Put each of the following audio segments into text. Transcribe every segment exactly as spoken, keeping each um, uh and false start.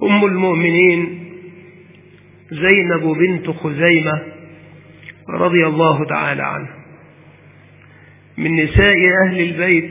أم المؤمنين زينب بنت خزيمة رضي الله تعالى عنها، من نساء أهل البيت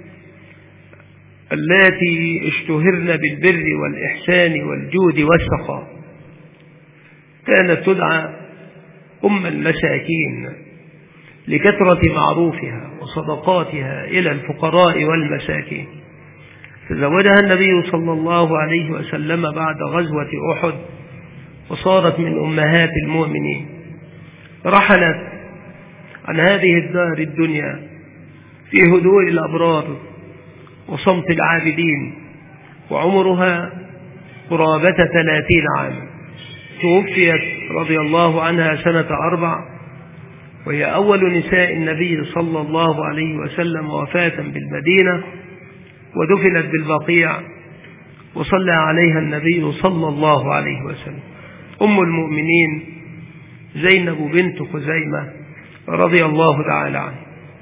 اللاتي اشتهرن بالبر والإحسان والجود والسخاء. كانت تدعى أم المساكين لكثرة معروفها وصدقاتها إلى الفقراء والمساكين. تزوجها النبي صلى الله عليه وسلم بعد غزوة أحد وصارت من أمهات المؤمنين. رحلت عن هذه الدار الدنيا في هدوء الأبرار وصمت العابدين، وعمرها قرابة ثلاثين عاما. توفيت رضي الله عنها سنة أربع، وهي أول نساء النبي صلى الله عليه وسلم وفاة بالمدينة، ودفنت بالبقيع وصلى عليها النبي صلى الله عليه وسلم. أم المؤمنين زينب بنت خزيمة رضي الله تعالى عنها،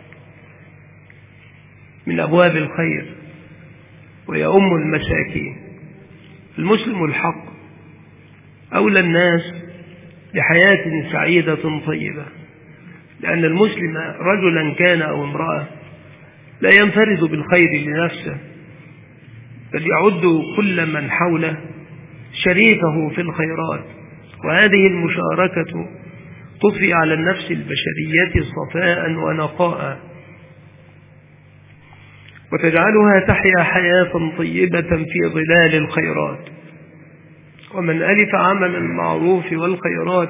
من أبواب الخير، وهي أم المساكين. المسلم الحق أولى الناس بحياة سعيدة طيبة، لأن المسلم رجلا كان أو امرأة لا ينفرد بالخير لنفسه، بل يعد كل من حوله شريكه في الخيرات. وهذه المشاركة تضفي على النفس البشرية صفاء ونقاء، وتجعلها تحيا حياة طيبة في ظلال الخيرات. ومن ألف عمل المعروف والخيرات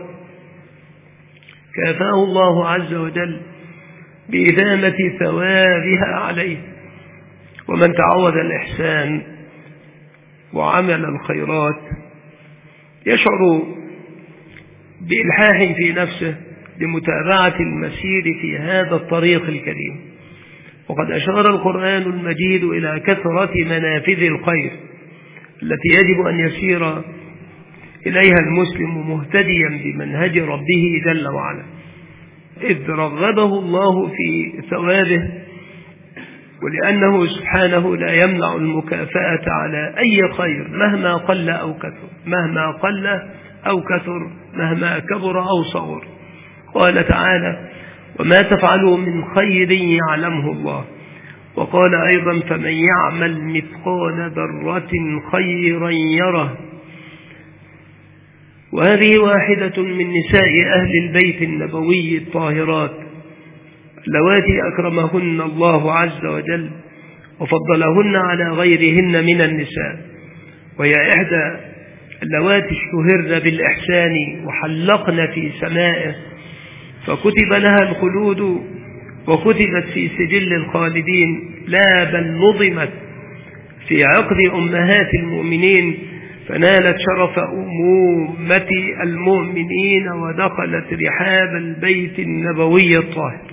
كافاه الله عز وجل بإدامة ثوابها عليه. ومن تعود الإحسان وعمل الخيرات يشعر بإلحاح في نفسه لمتابعة المسير في هذا الطريق الكريم. وقد أشار القرآن المجيد إلى كثرة منافذ الخير التي يجب أن يسير إليها المسلم مهتديا بمنهج ربه جل وعلا، إذ رغبه الله في ثوابه، ولأنه سبحانه لا يمنع المكافأة على أي خير مهما قل أو كثر، مهما قل أو كثر، مهما كبر أو صغر. قال تعالى: وما تفعلوا من خير يعلمه الله. وقال أيضا: فمن يعمل مثقال ذرة خيرا يره. وهذه واحدة من نساء أهل البيت النبوي الطاهرات اللواتي أكرمهن الله عز وجل وفضلهن على غيرهن من النساء، وهي إحدى اللواتي اشتهرن بالإحسان وحلقن في سمائه، فكتب لها الخلود وكتبت في سجل الخالدين، لا بل نظمت في عقد أمهات المؤمنين، فنالت شرف أمومة المؤمنين ودخلت رحاب البيت النبوي الطاهر.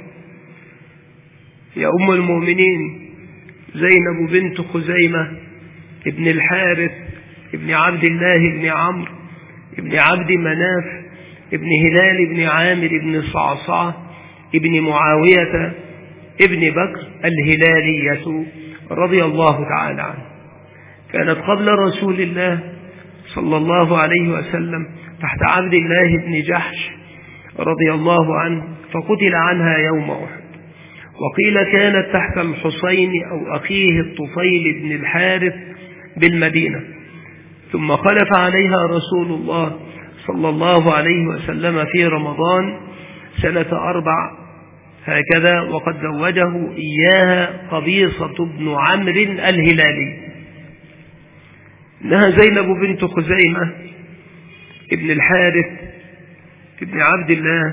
يا أم المؤمنين زينب بنت خزيمة ابن الحارث ابن عبد الله ابن عمرو ابن عبد مناف ابن هلال ابن عامر ابن صعصعة ابن معاوية ابن بكر الهلالية رضي الله تعالى عنه. كانت قبل رسول الله صلى الله عليه وسلم تحت عبد الله بن جحش رضي الله عنه، فقتل عنها يوم أحد. وقيل كانت تحت الحسين أو أخيه الطفيل بن الحارث بالمدينة، ثم خلف عليها رسول الله صلى الله عليه وسلم في رمضان سنة أربع هكذا، وقد زوجه إياها قبيصة بن عمرو الهلالي. إنها زينب بنت خزيمة ابن الحارث ابن عبد الله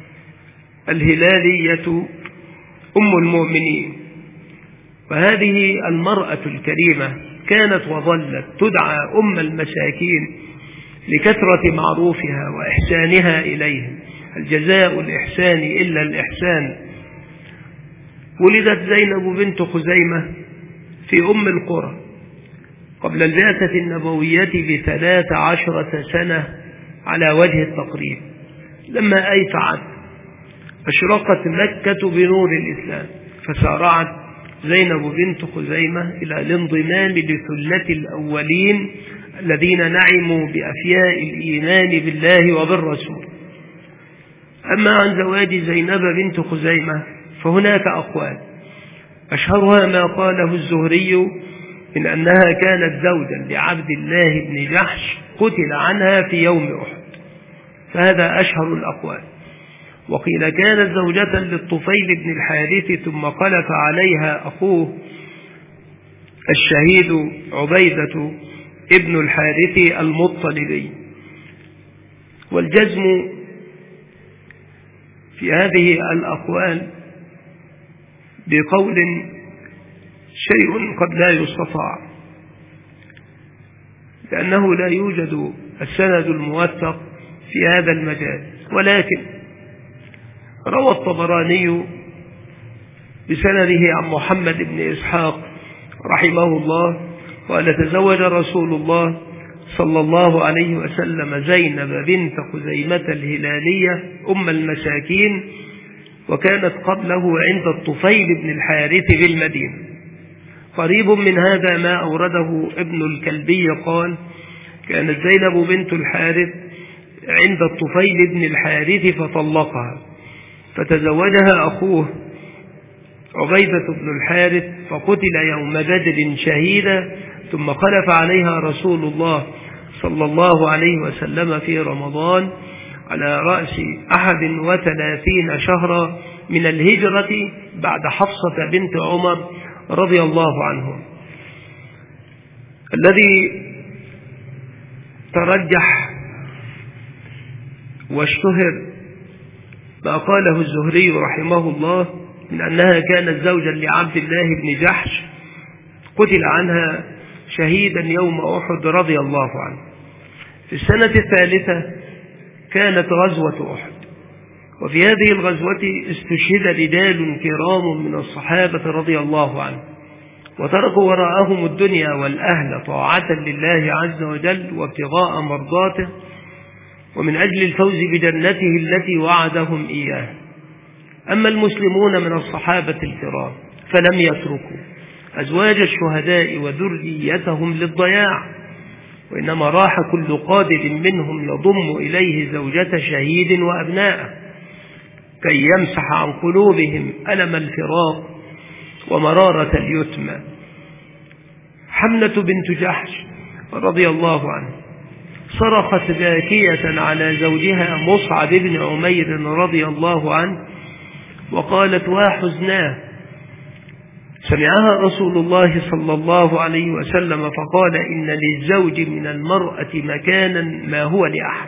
الهلالية أم المؤمنين. وهذه المرأة الكريمة كانت وظلت تدعى أم المساكين لكثرة معروفها وإحسانها إليهم، الجزاء الإحسان إلا الإحسان. ولدت زينب بنت خزيمة في أم القرى قبل البعثة النبوية بثلاث عشرة سنة على وجه التقريب. لما أيفعت أشرقت مكة بنور الإسلام، فسارعت زينب بنت خزيمة إلى الانضمام لثلة الأولين الذين نعموا بأفياء الإيمان بالله وبالرسول. أما عن زواج زينب بنت خزيمة فهناك أقوال، أشهرها ما قاله الزهري من أنها كانت زوجا لعبد الله بن جحش قتل عنها في يوم أحد، فهذا أشهر الأقوال. وقيل كانت زوجة للطفيل بن الحارث ثم خلف عليها أخوه الشهيد عبيدة ابن الحارث المطلبي. والجزم في هذه الأقوال بقول شيء قد لا يستطاع، لأنه لا يوجد السند الموثق في هذا المجال. ولكن روى الطبراني بسنده عن محمد بن إسحاق رحمه الله قال تزوج رسول الله صلى الله عليه وسلم زينب بنت خزيمة الهلالية أم المساكين، وكانت قبله عند الطفيل بن الحارث بالمدينة. قريب من هذا ما أورده ابن الكلبي قال كانت زينب بنت الحارث عند الطفيل بن الحارث فطلقها، فتزوجها أخوه عبيدة بن الحارث فقتل يوم بدر شهيدا، ثم خلف عليها رسول الله صلى الله عليه وسلم في رمضان على رأس أحد وثلاثين شهرا من الهجرة بعد حفصة بنت عمر رضي الله عنهم. الذي ترجح واشتهر ما قاله الزهري رحمه الله من أنها كانت زوجا لعبد الله بن جحش قتل عنها شهيدا يوم أحد رضي الله عنه. في السنة الثالثة كانت غزوة أحد، وفي هذه الغزوة استشهد رجال كرام من الصحابة رضي الله عنه، وتركوا وراءهم الدنيا والأهل طاعة لله عز وجل وابتغاء مرضاته ومن أجل الفوز بجنته التي وعدهم إياه. أما المسلمون من الصحابة الكرام فلم يتركوا أزواج الشهداء وذريتهم للضياع، وإنما راح كل قادر منهم يضم إليه زوجة شهيد وأبناءه كي يمسح عن قلوبهم ألم الفراق ومرارة اليتمى. حملة بنت جحش رضي الله عنه صرخت باكية على زوجها مصعب بن عمير رضي الله عنه وقالت وحزناه. سمعها رسول الله صلى الله عليه وسلم فقال إن للزوج من المرأة مكانا ما هو لأحد.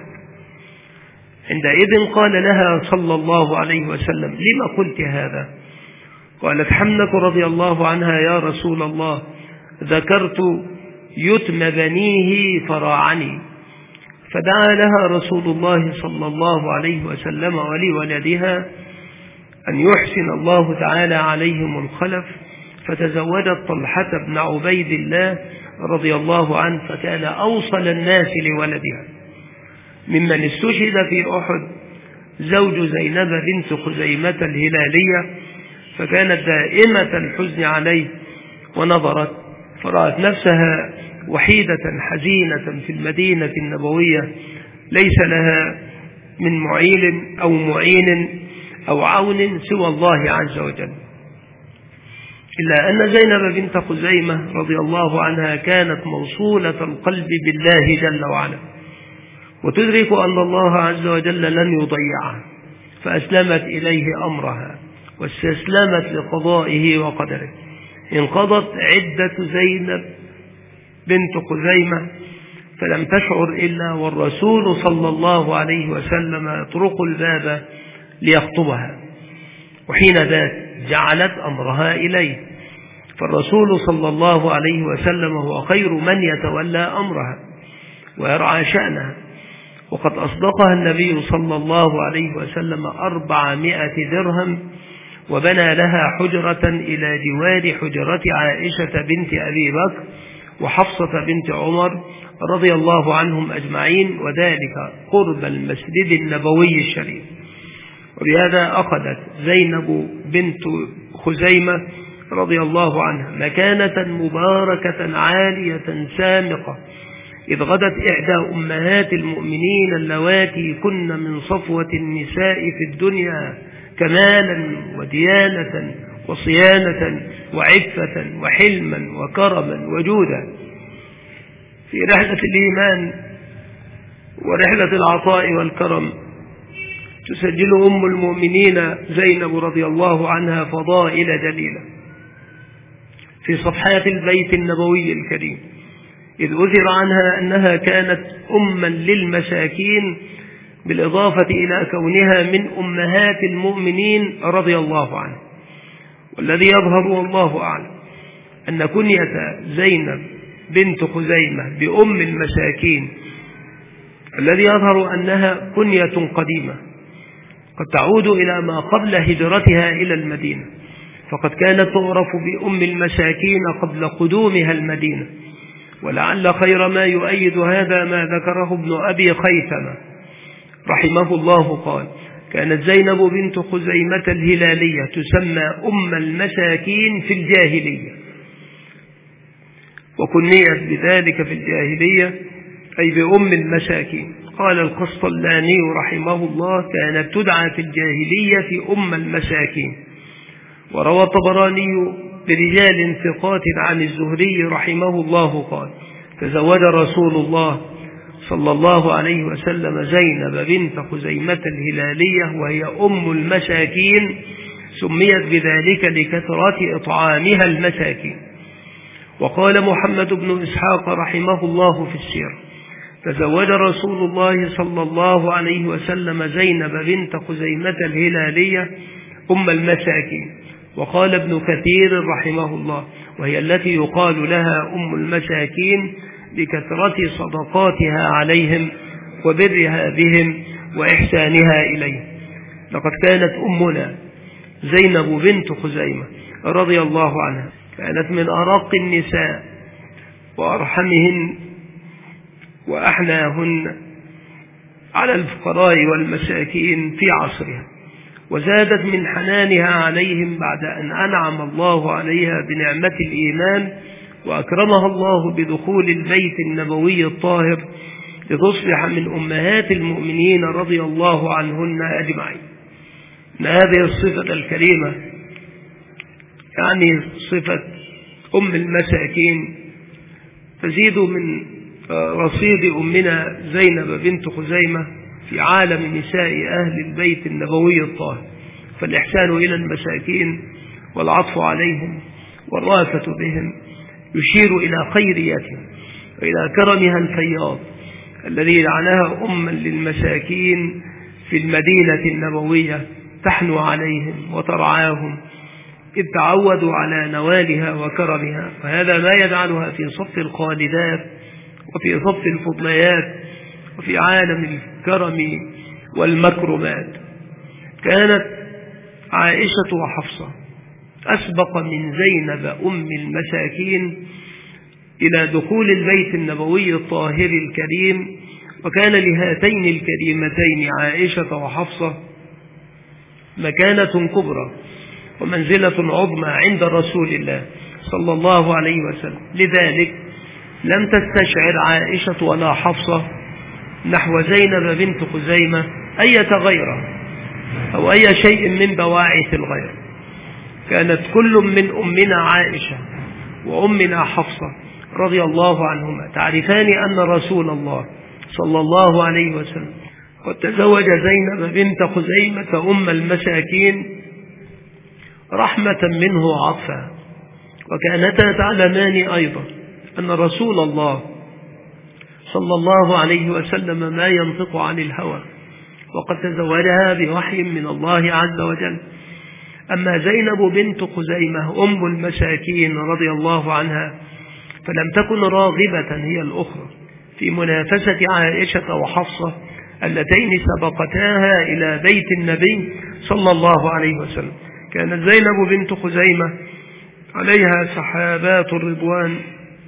عندئذ قال لها صلى الله عليه وسلم لما قلت هذا؟ قالت حمنة رضي الله عنها يا رسول الله ذكرت يتم بنيه فراعني، فدعا لها رسول الله صلى الله عليه وسلم ولولدها أن يحسن الله تعالى عليهم الخلف، فتزوجت طلحة بن عبيد الله رضي الله عنه فكان أوصل الناس لولدها. ممن استشهد في أحد زوج زينب بنت خزيمة الهلالية، فكانت دائمة الحزن عليه، ونظرت فرأت نفسها وحيدة حزينة في المدينة النبوية ليس لها من معيل أو معين أو عون سوى الله عز وجل. إلا أن زينب بنت خزيمة رضي الله عنها كانت موصولة القلب بالله جل وعلا، وتدرك أن الله عز وجل لن يضيعها، فأسلمت إليه أمرها واستسلمت لقضائه وقدره. انقضت عدة زينب بنت خزيمة فلم تشعر إلا والرسول صلى الله عليه وسلم يطرق الباب ليخطبها، وحين ذاك جعلت أمرها إليه، فالرسول صلى الله عليه وسلم هو خير من يتولى أمرها ويرعى شأنها. وقد أصدقها النبي صلى الله عليه وسلم أربعمائة درهم، وبنى لها حجرة إلى جوار حجرة عائشة بنت أبي بكر وحفصة بنت عمر رضي الله عنهم أجمعين، وذلك قرب المسجد النبوي الشريف. وبهذا أخذت زينب بنت خزيمة رضي الله عنها مكانة مباركة عالية سامقة إذ غدت إحدى أمهات المؤمنين اللواتي كن من صفوة النساء في الدنيا كمالا وديانة وصيانة وعفة وحلما وكرما وجودا في رحلة الإيمان ورحلة العطاء والكرم. تسجل أم المؤمنين زينب رضي الله عنها فضائل جليلة في صفحات البيت النبوي الكريم، إذ أثر عنها أنها كانت أما للمساكين بالإضافة إلى كونها من أمهات المؤمنين رضي الله عنها. والذي يظهر والله أعلم أن كنية زينب بنت خزيمة بأم المساكين الذي يظهر أنها كنية قديمة قد تعود إلى ما قبل هجرتها إلى المدينة، فقد كانت تعرف بأم المساكين قبل قدومها المدينة. ولعل خير ما يؤيد هذا ما ذكره ابن أبي خيثمة رحمه الله قال: كانت زينب بنت خزيمة الهلالية تسمى أم المساكين في الجاهلية، وكنيت بذلك في الجاهلية أي بأم المساكين. قال القسطلاني رحمه الله: كانت تدعى في الجاهلية أم المساكين. وروى الطبراني برجال ثقات عن الزهري رحمه الله قال: تزوج رسول الله صلى الله عليه وسلم زينب بنت خزيمة الهلالية وهي أم المساكين، سميت بذلك لكثرة إطعامها المساكين. وقال محمد بن إسحاق رحمه الله في السير: تزوج رسول الله صلى الله عليه وسلم زينب بنت خزيمة الهلالية أم المساكين. وقال ابن كثير رحمه الله: وهي التي يقال لها أم المساكين بكثرة صدقاتها عليهم وبرها بهم وإحسانها إليهم. لقد كانت أمنا زينب بنت خزيمة رضي الله عنها كانت من أرق النساء وأرحمهن وأحناهن على الفقراء والمساكين في عصرها، وزادت من حنانها عليهم بعد أن أنعم الله عليها بنعمة الإيمان وأكرمها الله بدخول البيت النبوي الطاهر لتصبح من أمهات المؤمنين رضي الله عنهن أجمعين. إن هذه الصفة الكريمة يعني صفة أم المساكين تزيد من رصيد أمنا زينب بنت خزيمة في عالم نساء أهل البيت النبوي الطاهر، فالإحسان إلى المساكين والعطف عليهم والرأفة بهم يشير إلى خيريتهم وإلى كرمها الفياض الذي جعلها أما للمساكين في المدينة النبوية تحنو عليهم وترعاهم، إذ تعودوا على نوالها وكرمها. وهذا ما يجعلها في صف الخالدات وفي صف الفضليات وفي عالم الكرم والمكرمات. كانت عائشة وحفصة أسبق من زينب أم المساكين إلى دخول البيت النبوي الطاهر الكريم، وكان لهاتين الكريمتين عائشة وحفصة مكانة كبرى ومنزلة عظمى عند رسول الله صلى الله عليه وسلم. لذلك لم تستشعر عائشة ولا حفصة نحو زينب بنت خزيمة أي غيرة أو أي شيء من بواعث الغير. كانت كل من أمنا عائشة وأمنا حفصة رضي الله عنهما تعرفان أن رسول الله صلى الله عليه وسلم قد تزوج زينب بنت خزيمة أم المساكين رحمة منه وعطفا، وكانتا تعلمان أيضا أن رسول الله صلى الله عليه وسلم ما ينطق عن الهوى، وقد تزوجها بوحي من الله عز وجل. أما زينب بنت خزيمة أم المساكين رضي الله عنها فلم تكن راغبة هي الأخرى في منافسة عائشة وحفصة اللتين سبقتاها إلى بيت النبي صلى الله عليه وسلم. كانت زينب بنت خزيمة عليها سحابات الرضوان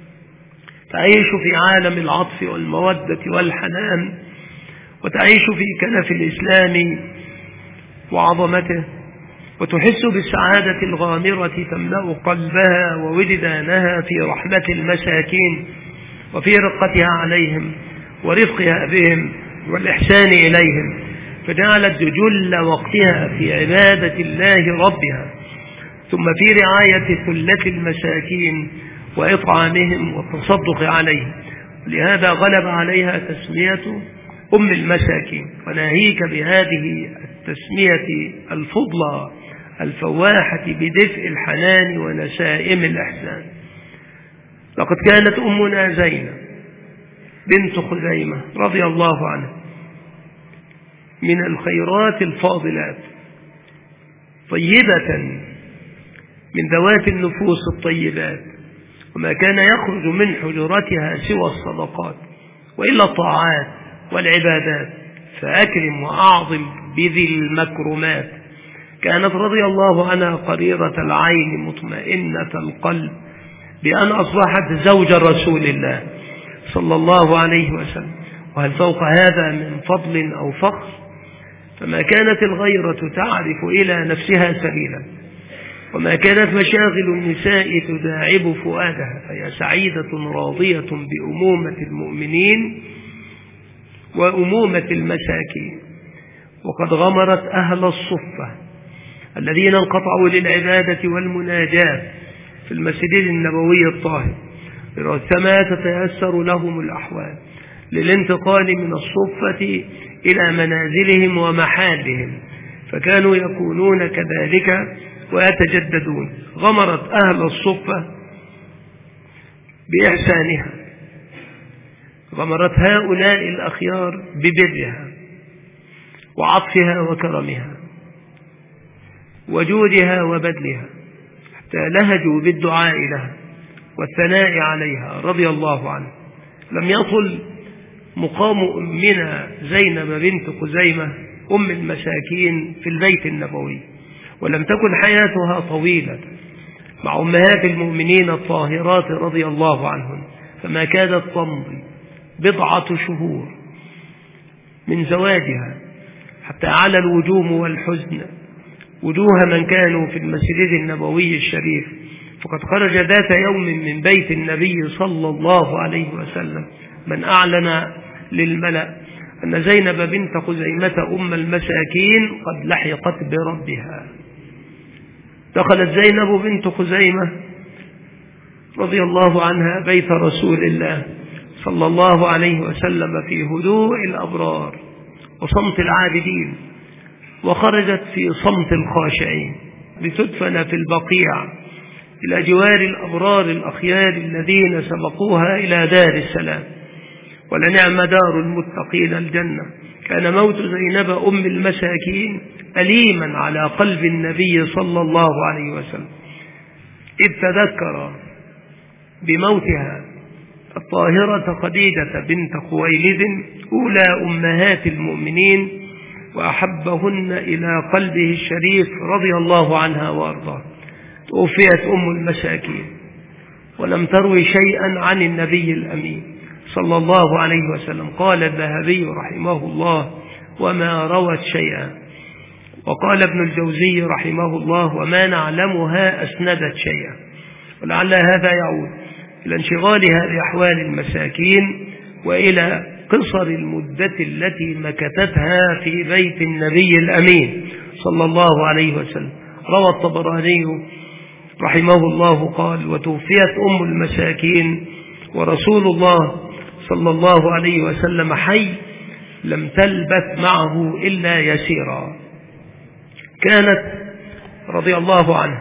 تعيش في عالم العطف والمودة والحنان، وتعيش في كنف الإسلام وعظمته، وتحس بالسعادة الغامرة تملأ قلبها ووجدانها في رحمة المساكين وفي رقتها عليهم ورفقها بهم والإحسان إليهم، فجعلت جل وقتها في عبادة الله ربها، ثم في رعاية ثلة المساكين وإطعامهم والتصدق عليهم. لهذا غلب عليها تسمية أم المساكين. وناهيك بهذه التسمية الفضلى الفواحة بدفء الحنان ونسائم الإحسان. لقد كانت أمنا زينب بنت خزيمة رضي الله عنها من الخيرات الفاضلات، طيبة من ذوات النفوس الطيبات، وما كان يخرج من حجرتها سوى الصدقات وإلا الطاعات والعبادات، فأكرم وأعظم بذي المكرمات. كانت رضي الله عنها قريرة العين مطمئنة القلب بأن أصبحت زوج رسول الله صلى الله عليه وسلم. وهل فوق هذا من فضل أو فخر؟ فما كانت الغيرة تعرف إلى نفسها سبيلا، وما كانت مشاغل النساء تداعب فؤادها، فهي سعيدة راضية بأمومة المؤمنين وأمومة المساكين. وقد غمرت أهل الصفة الذين انقطعوا للعبادة والمناجاة في المسجد النبوي الطاهر، رثما تتيسر لهم الأحوال للانتقال من الصفة إلى منازلهم ومحالهم، فكانوا يكونون كذلك ويتجددون. غمرت أهل الصفة بإحسانها، غمرت هؤلاء الأخيار ببرها وعطفها وكرمها وجودها وبذلها، حتى لهجوا بالدعاء لها والثناء عليها رضي الله عنها. لم يطل مقام أمنا زينب بنت خزيمة أم المساكين في البيت النبوي، ولم تكن حياتها طويلة مع أمهات المؤمنين الطاهرات رضي الله عنهن، فما كادت تمضي بضعة شهور من زواجها حتى على الوجوم والحزن وجوه من كانوا في المسجد النبوي الشريف. فقد خرج ذات يوم من بيت النبي صلى الله عليه وسلم من أعلن للملأ أن زينب بنت خزيمة أم المساكين قد لحقت بربها. دخلت زينب بنت خزيمة رضي الله عنها بيت رسول الله صلى الله عليه وسلم في هدوء الأبرار وصمت العابدين، وخرجت في صمت الخاشعين لتدفن في البقيع إلى جوار الأبرار الأخيار الذين سبقوها إلى دار السلام. ولنعم دار المتقين الجنة. كان موت زينب أم المساكين أليما على قلب النبي صلى الله عليه وسلم، إذ تذكر بموتها الطاهرة خديجة بنت خويلد أولى أمهات المؤمنين وأحبهن إلى قلبه الشريف رضي الله عنها وأرضاها. توفيت أم المساكين ولم تروي شيئا عن النبي الأمين صلى الله عليه وسلم. قال الذهبي رحمه الله: وما روت شيئا. وقال ابن الجوزي رحمه الله: وما نعلمها أسندت شيئا. ولعل هذا يعود إلى انشغالها بأحوال المساكين وإلى قصر المدة التي مكثتها في بيت النبي الأمين صلى الله عليه وسلم. روى الطبراني رحمه الله قال: وتوفيت أم المساكين ورسول الله صلى الله عليه وسلم حي لم تلبث معه إلا يسيرا. كانت رضي الله عنها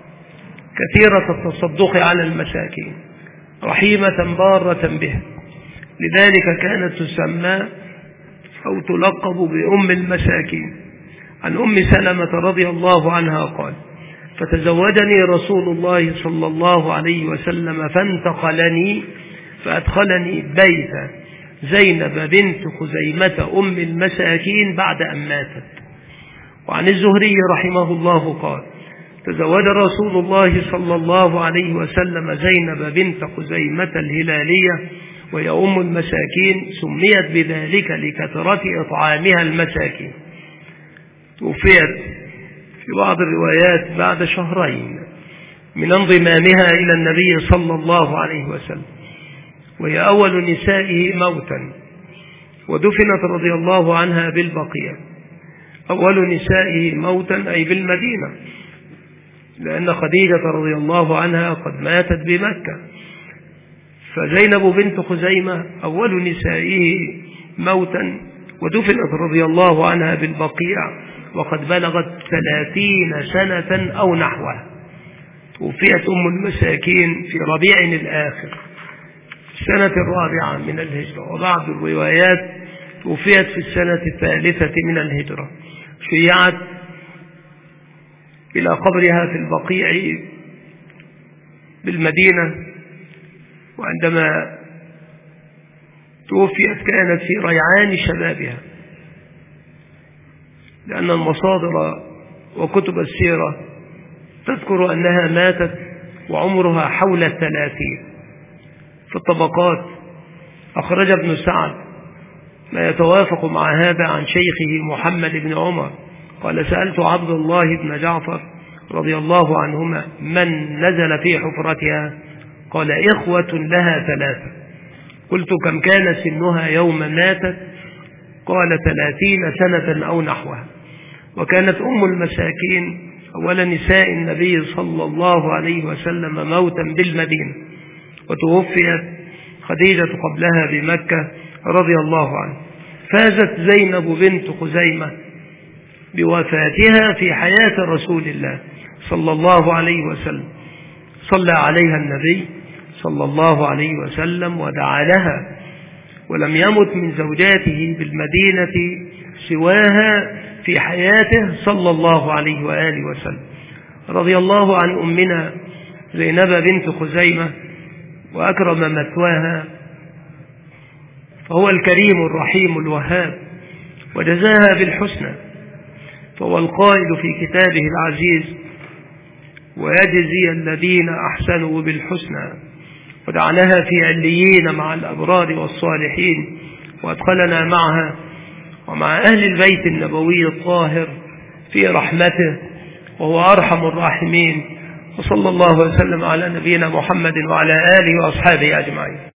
كثيرة التصدق على المساكين، رحيمة بارة به، لذلك كانت تسمى أو تلقب بأم المساكين. عن أم سلمة رضي الله عنها قال: فتزوجني رسول الله صلى الله عليه وسلم فانتقلني فأدخلني بيت زينب بنت خزيمة أم المساكين بعد أن ماتت. وعن الزهري رحمه الله قال: تزوج رسول الله صلى الله عليه وسلم زينب بنت خزيمة الهلالية وهي أم المساكين، سميت بذلك لكثرة إطعامها المساكين. توفيت في بعض الروايات بعد شهرين من انضمامها إلى النبي صلى الله عليه وسلم. وهي أول نسائه موتا، ودفنت رضي الله عنها بالبقيع. أول نسائه موتا أي بالمدينة، لأن خديجة رضي الله عنها قد ماتت بمكة، فزينب بنت خزيمة أول نسائه موتا، ودفنت رضي الله عنها بالبقيع وقد بلغت ثلاثين سنة أو نحوها. توفيت أم المساكين في ربيع الآخر السنة الرابعة من الهجرة، وبعض الروايات توفيت في السنة الثالثة من الهجرة. شيعت إلى قبرها في البقيع بالمدينة، وعندما توفيت كانت في ريعان شبابها، لأن المصادر وكتب السيرة تذكر أنها ماتت وعمرها حول الثلاثين. في الطبقات أخرج ابن سعد ما يتوافق مع هذا عن شيخه محمد بن عمر قال: سألت عبد الله بن جعفر رضي الله عنهما من نزل في حفرتها؟ قال: إخوة لها ثلاثة. قلت: كم كان سنها يوم ماتت؟ قال: ثلاثين سنة أو نحوها. وكانت أم المساكين أول نساء النبي صلى الله عليه وسلم موتا بالمدينة، وتوفيت خديجة قبلها بمكة رضي الله عنها. فازت زينب بنت خزيمة بوفاتها في حياة رسول الله صلى الله عليه وسلم، صلى عليها النبي صلى الله عليه وسلم ودعا لها، ولم يمت من زوجاته بالمدينة سواها في حياته صلى الله عليه وآله وسلم. رضي الله عن أمنا زينب بنت خزيمة وأكرم مثواها، فهو الكريم الرحيم الوهاب، وجزاها بالحسنى، فهو القائل في كتابه العزيز: ويجزي الذين أحسنوا بالحسنى، ودعناها في عليين مع الأبرار والصالحين، وأدخلنا معها ومع أهل البيت النبوي الطاهر في رحمته، وهو أرحم الراحمين. وصلى الله وسلم على نبينا محمد وعلى آله وأصحابه أجمعين.